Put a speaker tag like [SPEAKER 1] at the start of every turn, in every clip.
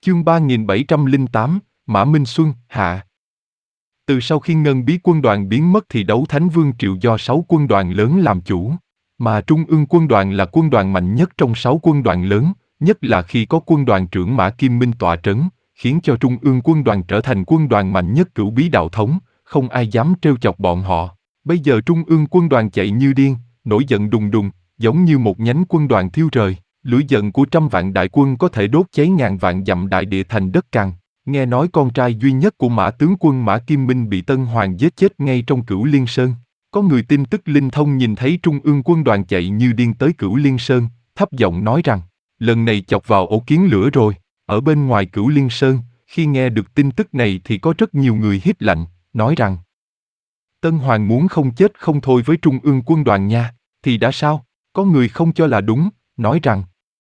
[SPEAKER 1] Chương 3708, Mã Minh Xuân, hạ. Từ sau khi Ngân Bí quân đoàn biến mất thì Đấu Thánh Vương Triều do 6 quân đoàn lớn làm chủ, mà Trung ương quân đoàn là quân đoàn mạnh nhất trong 6 quân đoàn lớn, nhất là khi có quân đoàn trưởng Mã Kim Minh tọa trấn, khiến cho Trung ương quân đoàn trở thành quân đoàn mạnh nhất Cửu Bí đạo thống, không ai dám trêu chọc bọn họ. Bây giờ Trung ương quân đoàn chạy như điên, nổi giận đùng đùng, giống như một nhánh quân đoàn thiêu trời. Lửa giận của 100.000 đại quân có thể đốt cháy ngàn vạn dặm đại địa thành đất cằn. Nghe nói con trai duy nhất của Mã tướng quân Mã Kim Minh bị Tân Hoàng giết chết ngay trong Cửu Liên Sơn. Có người tin tức linh thông nhìn thấy Trung ương quân đoàn chạy như điên tới Cửu Liên Sơn, thấp giọng nói rằng, lần này chọc vào ổ kiến lửa rồi. Ở bên ngoài Cửu Liên Sơn, khi nghe được tin tức này thì có rất nhiều người hít lạnh, nói rằng, Tân Hoàng muốn không chết không thôi với Trung ương quân đoàn nha, thì đã sao? Có người không cho là đúng, nói rằng,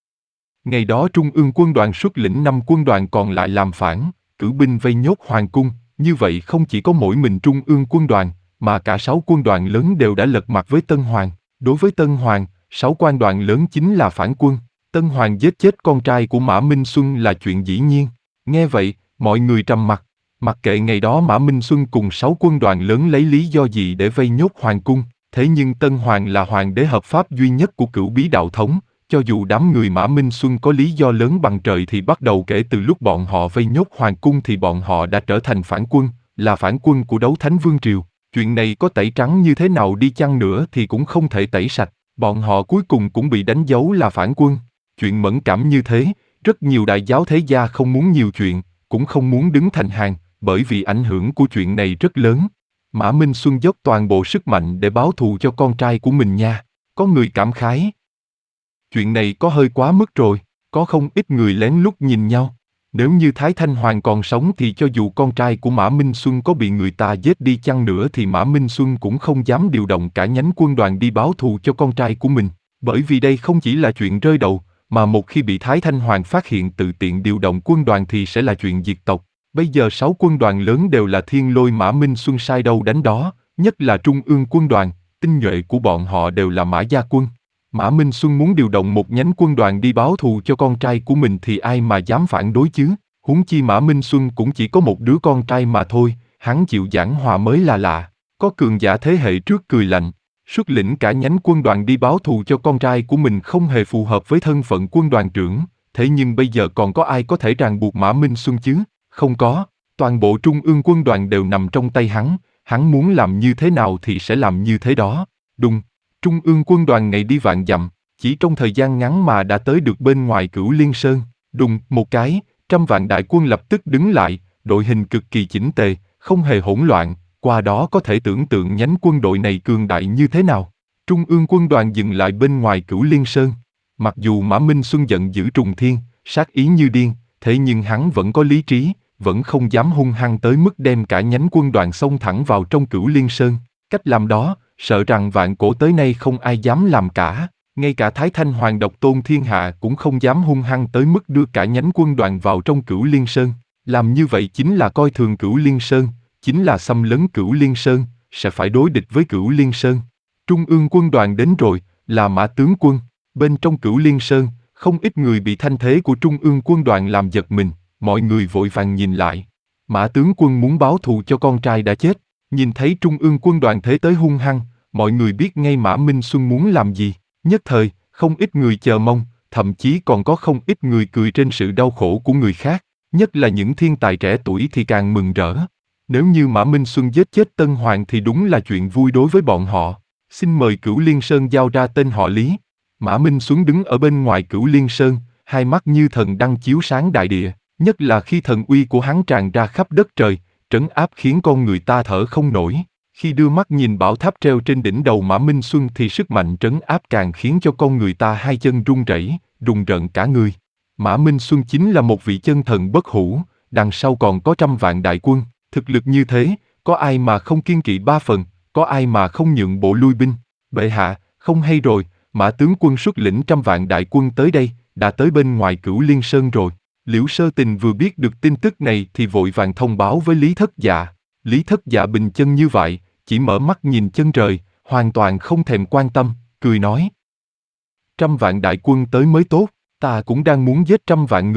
[SPEAKER 1] ngày đó Trung ương quân đoàn xuất lĩnh 5 quân đoàn còn lại làm phản, cử binh vây nhốt hoàng cung, như vậy không chỉ có mỗi mình Trung ương quân đoàn, mà cả 6 quân đoàn lớn đều đã lật mặt với Tân Hoàng. Đối với Tân Hoàng, 6 quân đoàn lớn chính là phản quân. Tân Hoàng giết chết con trai của Mã Minh Xuân là chuyện dĩ nhiên. Nghe vậy, mọi người trầm mặc. Mặc kệ ngày đó Mã Minh Xuân cùng 6 quân đoàn lớn lấy lý do gì để vây nhốt hoàng cung, thế nhưng Tân Hoàng là hoàng đế hợp pháp duy nhất của Cửu Bí đạo thống. Cho dù đám người Mã Minh Xuân có lý do lớn bằng trời thì bắt đầu kể từ lúc bọn họ vây nhốt hoàng cung thì bọn họ đã trở thành phản quân, là phản quân của Đấu Thánh Vương Triều. Chuyện này có tẩy trắng như thế nào đi chăng nữa thì cũng không thể tẩy sạch, bọn họ cuối cùng cũng bị đánh dấu là phản quân. Chuyện mẫn cảm như thế, rất nhiều đại giáo thế gia không muốn nhiều chuyện, cũng không muốn đứng thành hàng, bởi vì ảnh hưởng của chuyện này rất lớn. Mã Minh Xuân dốc toàn bộ sức mạnh để báo thù cho con trai của mình nha. Có người cảm khái, chuyện này có hơi quá mức rồi, có không ít người lén lút nhìn nhau. Nếu như Thái Thanh Hoàng còn sống thì cho dù con trai của Mã Minh Xuân có bị người ta giết đi chăng nữa thì Mã Minh Xuân cũng không dám điều động cả nhánh quân đoàn đi báo thù cho con trai của mình. Bởi vì đây không chỉ là chuyện rơi đầu, mà một khi bị Thái Thanh Hoàng phát hiện tự tiện điều động quân đoàn thì sẽ là chuyện diệt tộc. Bây giờ 6 quân đoàn lớn đều là thiên lôi Mã Minh Xuân sai đâu đánh đó, nhất là Trung ương quân đoàn, tinh nhuệ của bọn họ đều là Mã gia quân. Mã Minh Xuân muốn điều động một nhánh quân đoàn đi báo thù cho con trai của mình thì ai mà dám phản đối chứ? Huống chi Mã Minh Xuân cũng chỉ có một đứa con trai mà thôi, hắn chịu giảng hòa mới là lạ. Có cường giả thế hệ trước cười lạnh, xuất lĩnh cả nhánh quân đoàn đi báo thù cho con trai của mình không hề phù hợp với thân phận quân đoàn trưởng, thế nhưng bây giờ còn có ai có thể ràng buộc Mã Minh Xuân chứ? Không có, toàn bộ Trung ương quân đoàn đều nằm trong tay hắn muốn làm như thế nào thì sẽ làm như thế đó. Đùng. Trung ương quân đoàn ngày đi vạn dặm, chỉ trong thời gian ngắn mà đã tới được bên ngoài Cửu Liên Sơn. Đùng một cái, 100.000 đại quân lập tức đứng lại, đội hình cực kỳ chỉnh tề, không hề hỗn loạn, qua đó có thể tưởng tượng nhánh quân đội này cường đại như thế nào. Trung ương quân đoàn dừng lại bên ngoài Cửu Liên Sơn. Mặc dù Mã Minh Xuân giận dữ trùng thiên, sát ý như điên, thế nhưng hắn vẫn có lý trí, vẫn không dám hung hăng tới mức đem cả nhánh quân đoàn xông thẳng vào trong Cửu Liên Sơn. Cách làm đó, sợ rằng vạn cổ tới nay không ai dám làm cả, ngay cả Thái Thanh Hoàng độc tôn thiên hạ cũng không dám hung hăng tới mức đưa cả nhánh quân đoàn vào trong Cửu Liên Sơn. Làm như vậy chính là coi thường Cửu Liên Sơn, chính là xâm lấn Cửu Liên Sơn, sẽ phải đối địch với Cửu Liên Sơn. Trung ương quân đoàn đến rồi, là Mã tướng quân. Bên trong Cửu Liên Sơn, không ít người bị thanh thế của Trung ương quân đoàn làm giật mình, mọi người vội vàng nhìn lại. Mã tướng quân muốn báo thù cho con trai đã chết. Nhìn thấy Trung ương quân đoàn thế tới hung hăng, mọi người biết ngay Mã Minh Xuân muốn làm gì. Nhất thời, không ít người chờ mong, thậm chí còn có không ít người cười trên sự đau khổ của người khác. Nhất là những thiên tài trẻ tuổi thì càng mừng rỡ. Nếu như Mã Minh Xuân giết chết Tân Hoàng thì đúng là chuyện vui đối với bọn họ. Xin mời Cửu Liên Sơn giao ra tên họ Lý. Mã Minh Xuân đứng ở bên ngoài Cửu Liên Sơn, hai mắt như thần đăng chiếu sáng đại địa. Nhất là khi thần uy của hắn tràn ra khắp đất trời, trấn áp khiến con người ta thở không nổi. Khi đưa mắt nhìn bảo tháp treo trên đỉnh đầu Mã Minh Xuân thì sức mạnh trấn áp càng khiến cho con người ta hai chân run rẩy, rùng rợn cả người. Mã Minh Xuân chính là một vị chân thần bất hủ, đằng sau còn có 100.000 đại quân. Thực lực như thế, có ai mà không kiêng kỵ 3 phần, có ai mà không nhượng bộ lui binh. Bệ hạ, không hay rồi, Mã tướng quân xuất lĩnh 100.000 đại quân tới đây, đã tới bên ngoài Cửu Liên Sơn rồi. Liễu Sơ Tình vừa biết được tin tức này thì vội vàng thông báo với Lý Thất Dạ. Lý Thất Dạ bình chân như vậy, chỉ mở mắt nhìn chân trời, hoàn toàn không thèm quan tâm, cười nói. 100.000 đại quân tới mới tốt, ta cũng đang muốn giết 100.000 người,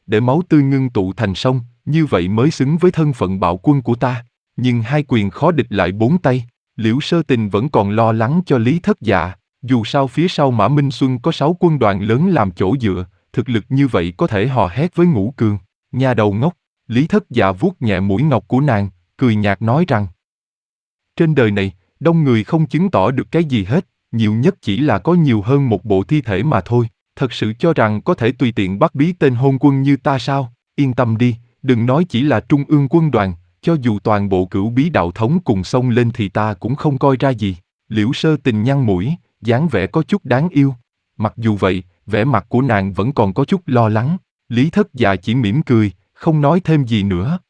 [SPEAKER 1] để máu tươi ngưng tụ thành sông, như vậy mới xứng với thân phận bạo quân của ta. Nhưng hai quyền khó địch lại bốn tay, Liễu Sơ Tình vẫn còn lo lắng cho Lý Thất Dạ. Dù sao phía sau Mã Minh Xuân có 6 quân đoàn lớn làm chỗ dựa, thực lực như vậy có thể hò hét với Ngũ Cường. Nhà đầu ngốc, Lý Thất Dạ vuốt nhẹ mũi ngọc của nàng, cười nhạt nói rằng: trên đời này, đông người không chứng tỏ được cái gì hết, nhiều nhất chỉ là có nhiều hơn một bộ thi thể mà thôi. Thật sự cho rằng có thể tùy tiện bắt bí tên hôn quân như ta sao? Yên tâm đi, đừng nói chỉ là Trung ương quân đoàn, cho dù toàn bộ Cửu Bí đạo thống cùng xông lên thì ta cũng không coi ra gì. Liễu Sơ Tình nhăn mũi, dáng vẻ có chút đáng yêu. Mặc dù vậy, vẻ mặt của nàng vẫn còn có chút lo lắng. Lý Thất Dạ chỉ mỉm cười, không nói thêm gì nữa.